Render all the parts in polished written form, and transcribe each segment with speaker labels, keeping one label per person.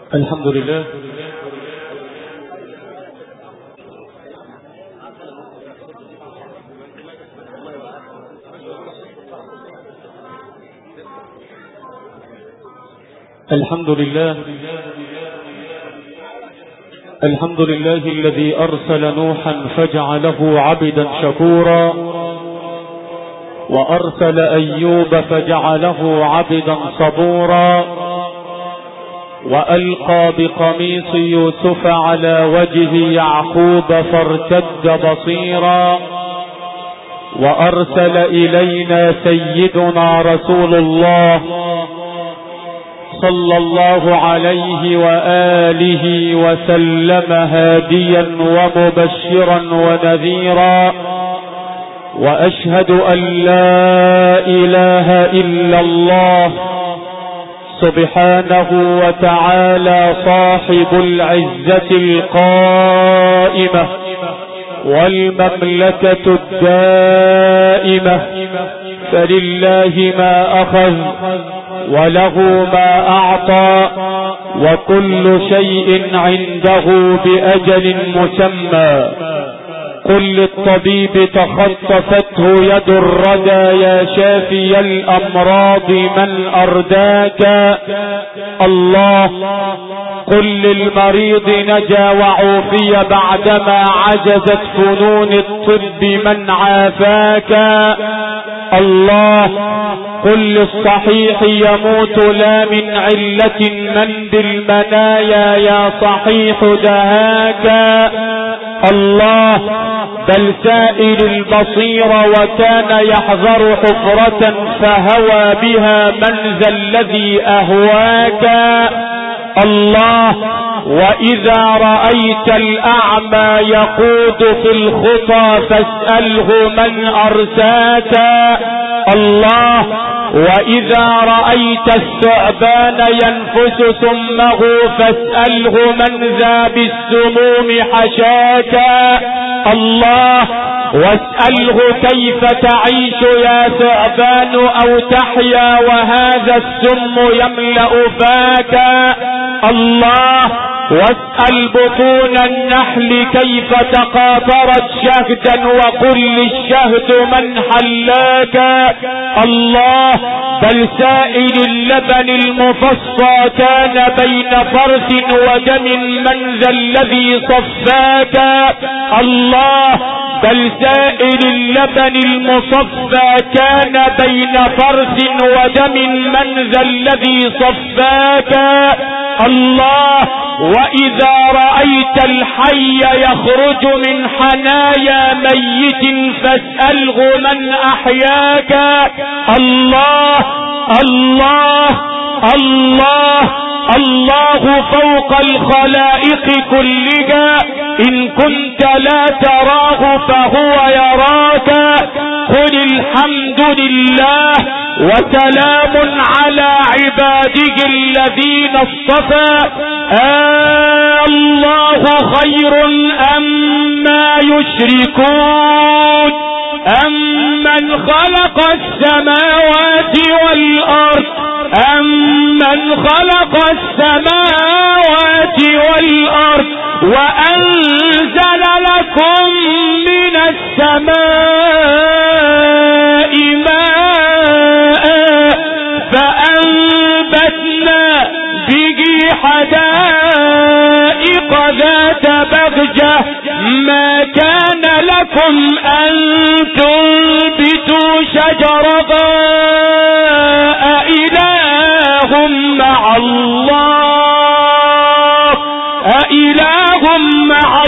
Speaker 1: الحمد لله الحمد لله الحمد لله الذي أرسل نوحا فجعله عبدا شكورا، وأرسل أيوب فجعله عبدا صبورا، وألقى بقميص يوسف على وجه يعقوب فارتد بصيرا، وأرسل إلينا سيدنا رسول الله صلى الله عليه وآله وسلم هاديا ومبشرا ونذيرا، وأشهد أن لا إله إلا الله سبحانه وتعالى صاحب العزة القائمة والمملكة الدائمة، فلله ما أخذ وله ما أعطى، وكل شيء عنده بأجل مسمى. قل للطبيب تخطفته يد الردى يا شافي الأمراض من أرداك الله. قل للمريض نجا وعوفي بعدما عجزت فنون الطب من عافاك الله. قل للصحيح يموت لا من علة من بالمنايا يا صحيح دهاك الله. بل سائل البصير وكان يحذر حفرة فهوى بها من ذا الذي أهواك الله. وإذا رأيت الأعمى يقود في الخطى فاسأله من أرساك الله. وإذا رأيت الثعبان ينفس سمه فاسأله من ذا بالسموم حشاك الله. واسأله كيف تعيش يا ثعبان أو تحيا وهذا السم يملأ فاك الله. واسأل بطون النحل كيف تقاطرت شهدا وقل للشهد من حلاك الله. بل سائل اللبن المفصى كان بين فرث ودم من ذا الذي صفاك الله. بل سائل اللبن المصفى كان بين فرث ودم من ذا الذي صفاك الله. وإذا رأيت الحي يخرج من حنايا ميت فاسأله من أحياك الله الله الله. الله فوق الخلائق كلها، إن كنت لا تراه فهو يراك. قل الحمد لله وسلام على عباده الذين اصطفى. الله خير أما يشركون. أمن خلق السماوات والأرض أمن خلق السماوات والأرض وأنزل لكم من السماء ماء فأنبتنا به حدائق ذات بهجة ما كان لكم أن تنبتوا شجرها أإله مع الله أإله مع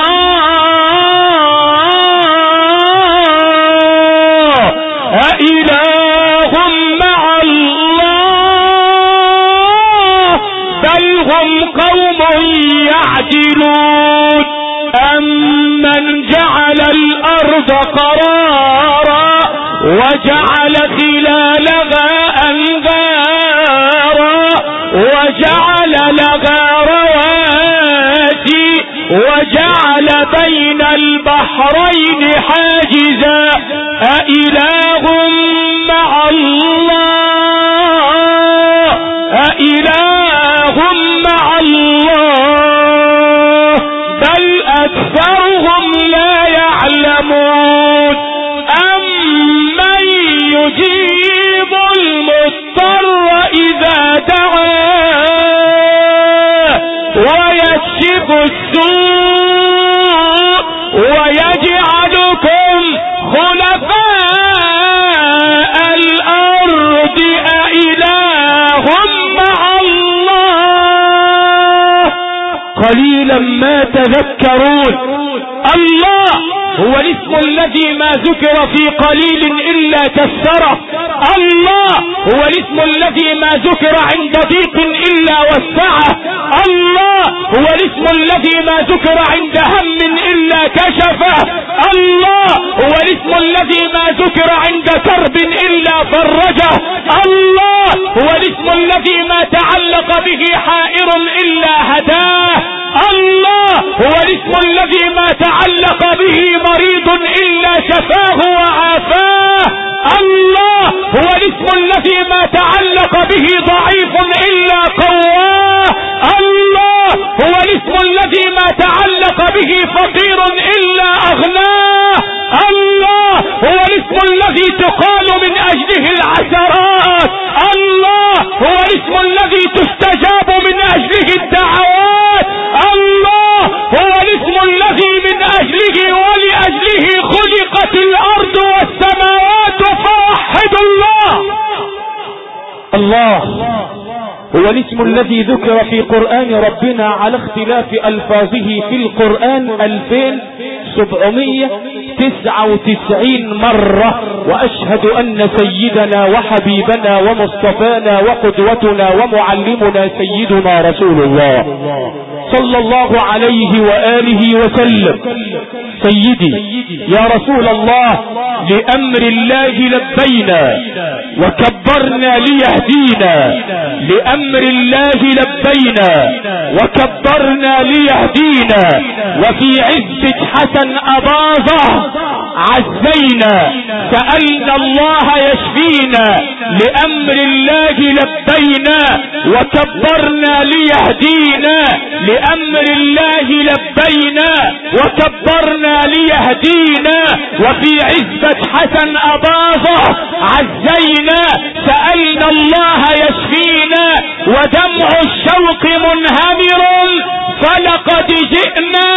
Speaker 1: الله أإله مع الله بل هم قوم يعدلون. أمن جعل الأرض قرارا وجعل خلالها أنهارا وجعل لها رواسي وجعل بين البحرين حاجزا أإله مع الله أإله مع الله يصرف السوء ويجعلكم خلفاء الأرض أإله مع الله قليلا ما تذكرون. الله هو الاسم الذي ما ذكر في قليل إلا كسره. الله هو الاسم الذي ما ذكر عند ضيق إلا وسعه. الله هو الاسم الذي ما ذكر عند هم إلا كشفه. الله هو الاسم الذي ما ذكر عند كرب إلا فرجه. الله هو الاسم الذي ما تعلق به حائر إلا هداه. الله هو الاسم الذي ما تعلق به مريض إلا شفاه وعافاه. الله هو الاسم الذي ما تعلق به ضعيف إلا قواه. الله هو الاسم الذي ما تعلق به فقير إلا أغناه. الله هو الاسم الذي تقال من أجله العثرات. الله هو الاسم الذي تستجاب من أجله الدعوات. الله هو الاسم الذي من أجله ولأجله خلقت الأرض والسماوات فوحد الله. الله هو الاسم الذي ذكر في قرآن ربنا على اختلاف ألفاظه في القرآن 2799 مرة. وأشهد أن سيدنا وحبيبنا ومصطفانا وقدوتنا ومعلمنا سيدنا رسول الله صلى الله عليه وآله وسلم. سيدي يا رسول الله، لأمر الله لبينا وكبرنا ليهدينا. لأمر الله لبينا وكبرنا ليهدينا. وفي عزة حسن أباظة عزينا سألنا الله يشفينا. لأمر الله لبينا وكبرنا ليهدينا. لأمر الله لبينا وكبرنا ليهدينا. وفي عزة حسن أباظة عزينا سألنا الله يشفينا. ودمع الشوق منهمر فلقد جئنا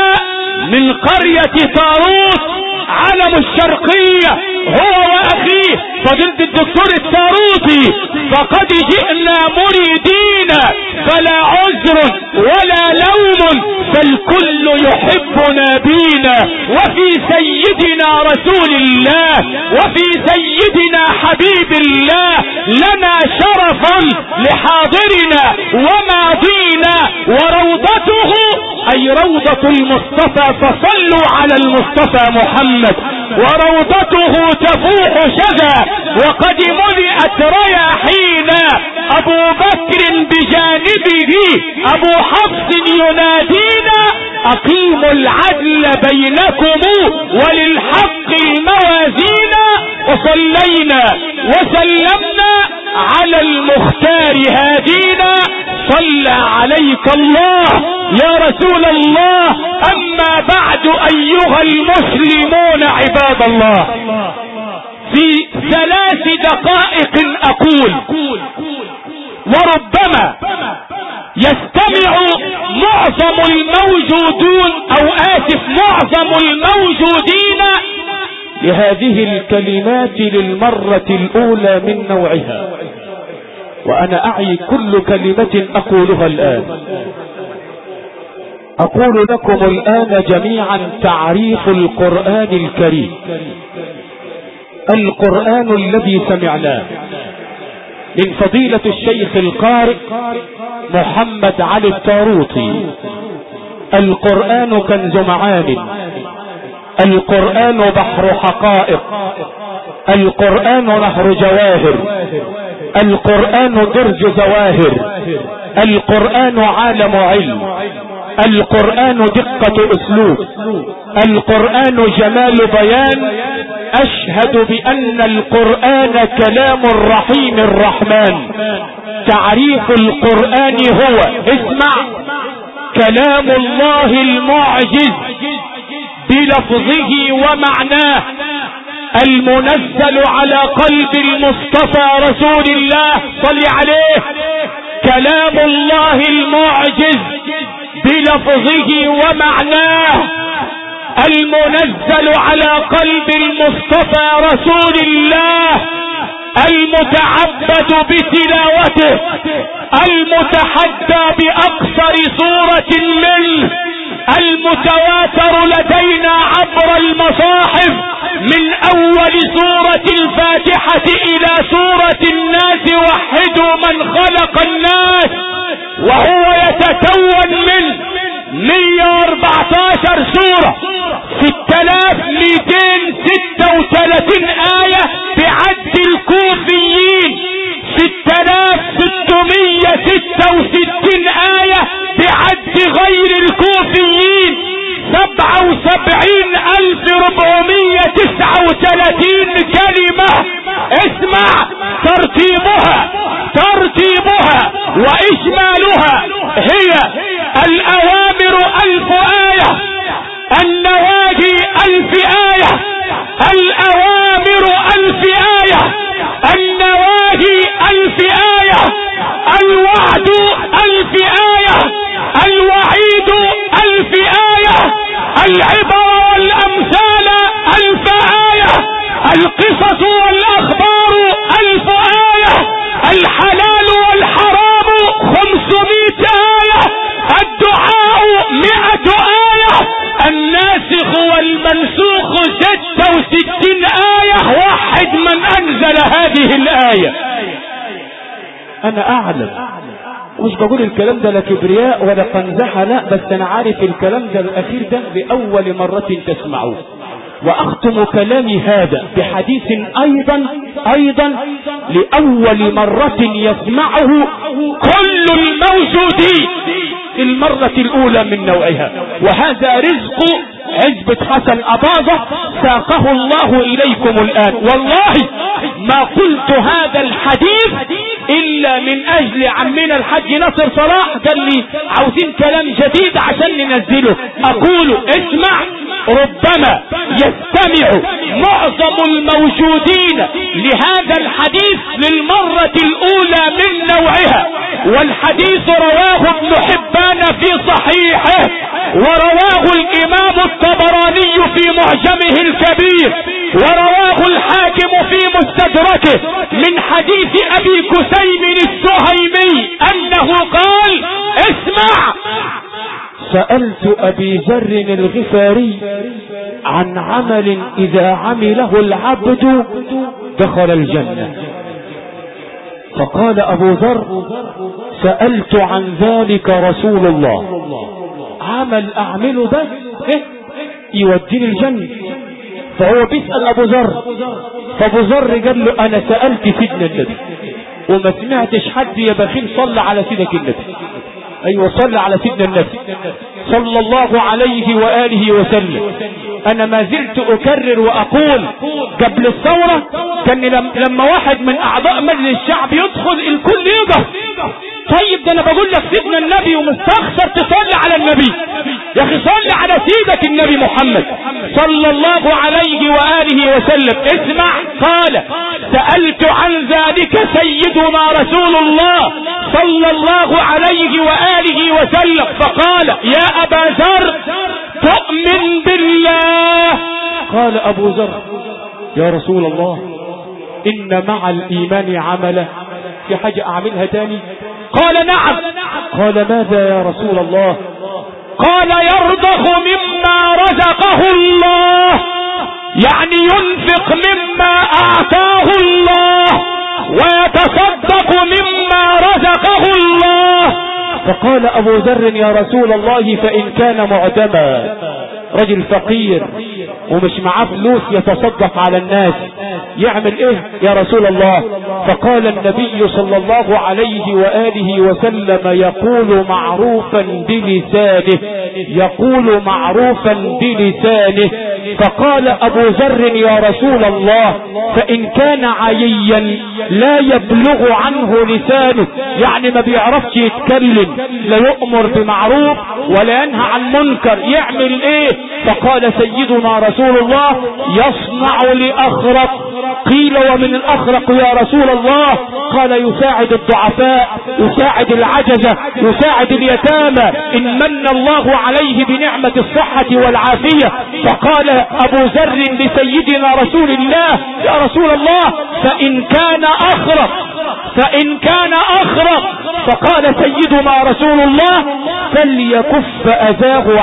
Speaker 1: من قرية طاروس علم الشرقية هو وأخيه فضيلة الدكتور الطاروسي. فقد جئنا مريدين فلا عذر ولا لوم فالكل يحبنا بينا. وفي سيدنا رسول الله وفي سيدنا حبيب الله لنا شرف لحاضرنا وماضينا. وروضته أي روضة المصطفى فصلوا على المصطفى محمد. وروضته تفوح شذا وقد ملئت رياحينا. أبو بكر بجانبه أبو حفص ينادينا. أقيموا العدل بينكم وللحق الموازين. وصلينا وسلمنا على المختار هادينا. صلى عليك الله يا رسول الله. أما بعد أيها المسلمون عباد الله، في 3 دقائق أقول وربما يستمع معظم الموجودون معظم الموجودين لهذه الكلمات للمرة الأولى من نوعها. وأنا أعي كل كلمة أقولها الآن. أقول لكم الآن جميعا تعريف القرآن الكريم. القرآن الذي سمعناه من فضيلة الشيخ القارئ محمد علي الطاروسي. القرآن كنز معان. القرآن بحر حقائق. القرآن نهر جواهر. القرآن درج زواهر. القرآن عالم علم. القرآن دقة أسلوب. القرآن جمال بيان. أشهد بأن القرآن كلام الرحيم الرحمن. تعريف القرآن هو اسمع كلام الله المعجز بلفظه ومعناه المنزل على قلب المصطفى رسول الله صل عليه. كلام الله المعجز بلفظه ومعناه المنزل على قلب المصطفى رسول الله المتعبد بتلاوته المتحدى بأقصر سورة منه المتواتر لدينا عبر المصاحف من أول سورة الفاتحة إلى سورة الناس وحدوا من خلق الناس، وهو يتكون من 114 سورة 6236 آية بعد الكوفيين، 6666 آية بعد غير الكوفيين، 77439 كلمة. اسمع ترتيبها وإجمالها هي: الأوامر 1000 آية، النواهي 1000 آية، الأوامر 1000 آية، النواهي 1000 آية، الوعد 1000 آية، الوعيد 1000 آية، العبر والأمثال 1000 آية، القصص والأخبار 1000 آية، الحلال والحرام 500 آية، الدعاء 100 آية، الناسخ والمنسوخ 66 آية. وحد من أنزل هذه الآية. أنا أعلم، مش بقول الكلام ده لا كبرياء ولا قنزحة، لا، بس أنا عارف الكلام ده الأخير ده لأول مرة تسمعوه. وأختم كلامي هذا بحديث أيضا لأول مرة يسمعه كل الموجودين، المرة الأولى من نوعها. وهذا رزق عزبة حسن أباظة ساقه الله إليكم الآن. والله ما قلت هذا الحديث إلا من أجل عمنا الحاج نصر صلاح، قال لي عاوزين كلام جديد عشان ننزله. أقول اسمع، ربما يستمع معظم الموجودين لهذا الحديث للمرة الأولى من نوعها. والحديث رواه ابن حبان في صحيحه، ورواه الإمام الطبراني في معجمه الكبير، ورواه الحاكم في مستدركه من حديث أبي كسيم السهيمي أنه قال: اسمع، سألت أبي ذر الغفاري عن عمل إذا عمله العبد دخل الجنة، فقال أبو ذر: سألت عن ذلك رسول الله، عمل أعمله ده يوديني الجنة. فهو بيسأل أبو ذر، فأبو ذر قال له: أنا سألت سيدنا النبي وما سمعتش حد يا بخيل صلى على سيدك النبي. أيوة، صلى على سيدنا النبي صلى الله عليه وآله وسلم. أنا ما زلت أكرر وأقول قبل الثورة كان لما واحد من أعضاء مجلس الشعب يدخل الكل يقف. طيب ده أنا بقول لك سيدنا النبي ومستخسر تصلي على النبي. يا أخي صلي على سيدك النبي محمد صلى الله عليه وآله وسلم. اسمع، قال: سألت عن ذلك سيدنا رسول الله صلى الله عليه وآله وسلم، فقال: يا أبا ذر، تؤمن بالله؟ قال أبو ذر: يا رسول الله، إن مع الإيمان عملا، في حاجة أعملها تاني؟ قال: نعم. قال: ماذا يا رسول الله؟ قال: يرضخ مما رزقه الله، يعني ينفق مما أعطاه الله ويتصدق مما رزقه الله. فقال أبو ذر: يا رسول الله، فإن كان معدما، رجل فقير ومش معاه فلوس يتصدق على الناس، يعمل ايه يا رسول الله؟ فقال النبي صلى الله عليه وآله وسلم: يقول معروفا بلسانه، يقول معروفا بلسانه. فقال أبو ذر: يا رسول الله، فإن كان عييا لا يبلغ عنه لسانه، يعني ما بيعرفش يتكلم، لا يؤمر بمعروف ولا ينهى عن منكر، يعمل ايه؟ فقال سيدنا رسول الله: يصنع لأخرق قيل ومن الأخرق يا رسول الله؟ قال يساعد الضعفاء، يساعد العجزة، يساعد اليتامى، إن من الله عليه بنعمة الصحة والعافية. فقال أبو ذر لسيدنا رسول الله: يا رسول الله فإن كان أخرق. فقال سيدنا رسول الله: فليكف أذاه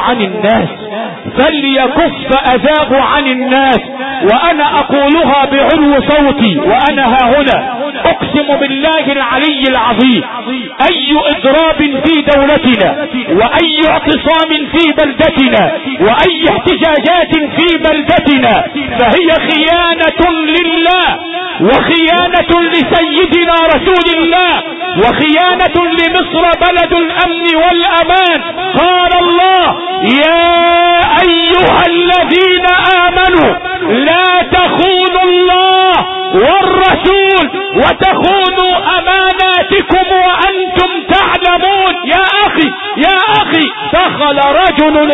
Speaker 1: عن الناس، وأنا أقولها بعلو صوتي وأنا ها هنا أقسم بالله العلي العظيم: أي إضراب في دولتنا، وأي اعتصام في بلدتنا، وأي احتجاجات في بلدتنا فهي خيانة لله، وخيانة لسيدنا رسول الله، وخيانة لمصر بلد الأمن والأمان. قال الله: يا أيها الذين آمنوا لا تخونوا الله والرسول وتخونوا أماناتكم وأنتم تعلمون. يا أخي دخل رجل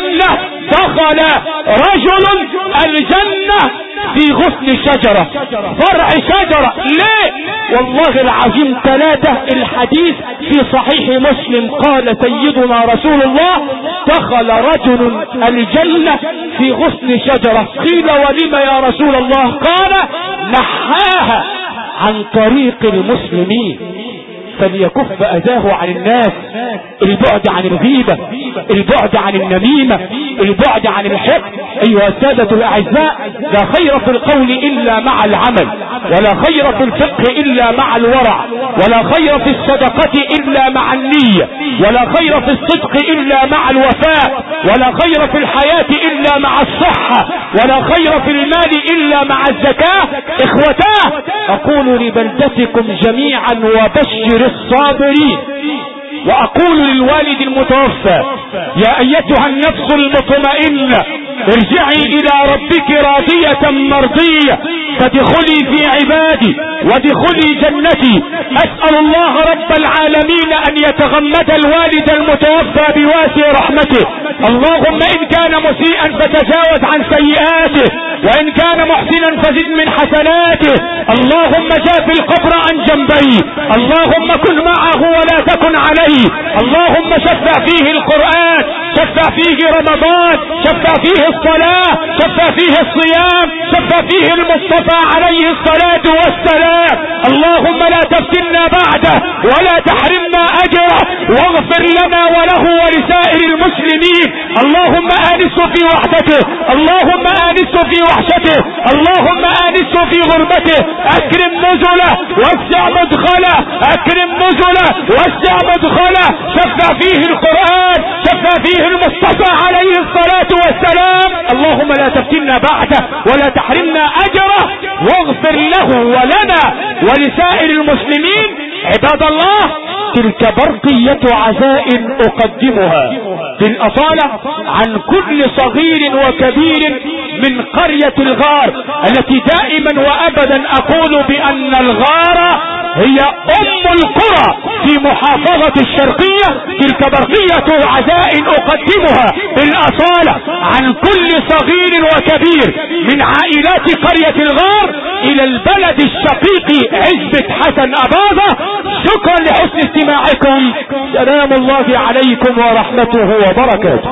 Speaker 1: الجنة في غصن شجرة، فرع شجرة. ليه؟ والله العظيم 3 الحديث في صحيح مسلم. قال سيدنا رسول الله: دخل رجل الجنة في غصن شجرة. قيل ولم يا رسول الله؟ قال: نحاها عن طريق المسلمين فليكف أذاه عن الناس. البعد عن الغيبة، البعد عن النميمة، البعد عن الحقد. أيها السادة الأعزاء، لا خير في القول إلا مع العمل، ولا خير في الفقه إلا مع الورع، ولا خير في الصدقة إلا مع النية، ولا خير في الصدق إلا مع الوفاء، ولا خير في الحياة إلا مع الصحة، ولا خير في المال إلا مع الزكاة. إخوتاه، أقول لبلدتكم جميعا وبشر الصابرين، وأقول للوالد المتوفى: يا أيتها النفس المطمئنة ارجعي إلى ربك راضية مرضية فادخلي في عبادي وادخلي جنتي. أسأل الله رب العالمين أن يتغمد الوالد المتوفى بواسع رحمته. اللهم إن كان مسيئا فتجاوز عن سيئاته، وإن كان محسنا فزد من حسناته. اللهم جاف القبر عن جنبيه، اللهم كن معه ولا تكن عليه. اللهم شفع فيه القرآن، شفع فيه رمضان، شفع فيه الصلاة، شفع فيه الصيام، شفع فيه المصطفى عليه الصلاة والسلام. اللهم لا تفتنا بعده ولا تحرمنا أجره، واغفر لنا وله ولسائر المسلمين. اللهم آنسه في وحدته، اللهم آنسه في وحشته، اللهم آنسه في غربته. أكرم نزله واسع مدخله، أكرم نزله واسع مدخله. شفع فيه القرآن، شفع فيه المصطفى عليه الصلاة والسلام. اللهم لا تفتنا بعده ولا تحرمنا أجره، واغفر له ولنا ولسائر المسلمين. عباد الله، تلك برقية عزاء أقدمها بالأصالة عن كل صغير وكبير من قرية الغار، التي دائما وأبدا أقول بأن الغار هي أم القرى في محافظة الشرقية. تلك برقية عزاء أقدمها بالأصالة عن كل صغير وكبير من عائلات قرية الغار إلى البلد الشقيق عزبة حسن أباظة. شكرا لحسن استماعكم. سلام الله عليكم ورحمته وبركاته.